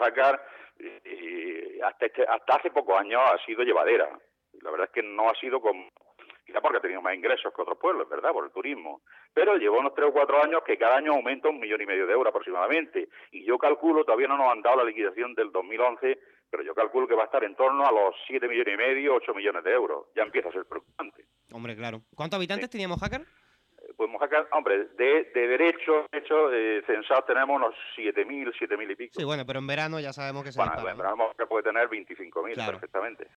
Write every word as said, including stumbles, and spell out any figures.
Jácar eh, hasta, este, hasta hace pocos años ha sido llevadera. La verdad es que no ha sido como... Quizá porque ha tenido más ingresos que otros pueblos, ¿verdad? Por el turismo. Pero lleva unos tres o cuatro años que cada año aumenta un millón y medio de euros aproximadamente. Y yo calculo, todavía no nos han dado la liquidación del dos mil once, pero yo calculo que va a estar en torno a los siete millones y medio, ocho millones de euros. Ya empieza a ser preocupante. Hombre, claro. ¿Cuántos habitantes sí. teníamos, Jácar? Pues Mojácar, hombre, de, de derecho, de hecho, eh, censados tenemos unos siete mil, siete mil y pico. Sí, bueno, pero en verano ya sabemos que se Bueno, dispara, en ¿no? verano puede tener veinticinco mil, claro. perfectamente.